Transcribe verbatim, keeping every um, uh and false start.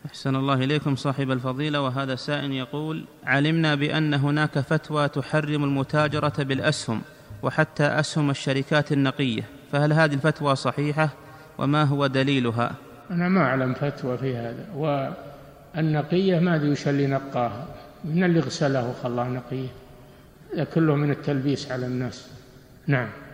أحسن الله إليكم صاحب الفضيلة. وهذا سائل يقول: علمنا بأن هناك فتوى تحرم المتاجرة بالأسهم وحتى أسهم الشركات النقية، فهل هذه الفتوى صحيحة وما هو دليلها؟ أنا ما أعلم فتوى في هذا، والنقية ما أدري وش اللي نقاها، من اللي غسله وخلاه نقية، كله من التلبيس على الناس. نعم.